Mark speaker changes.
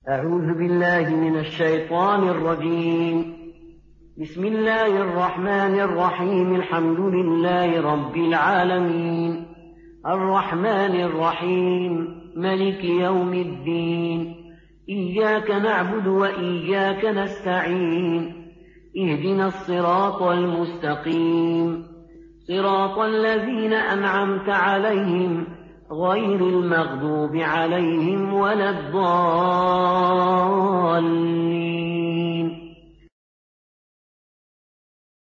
Speaker 1: أعوذ بالله من الشيطان الرجيم. بسم الله الرحمن الرحيم. الحمد لله رب العالمين، الرحمن الرحيم، ملك يوم الدين. إياك نعبد وإياك نستعين. اهدنا الصراط المستقيم، صراط الذين أنعمت عليهم غير المغضوب عليهم ولا الضالين.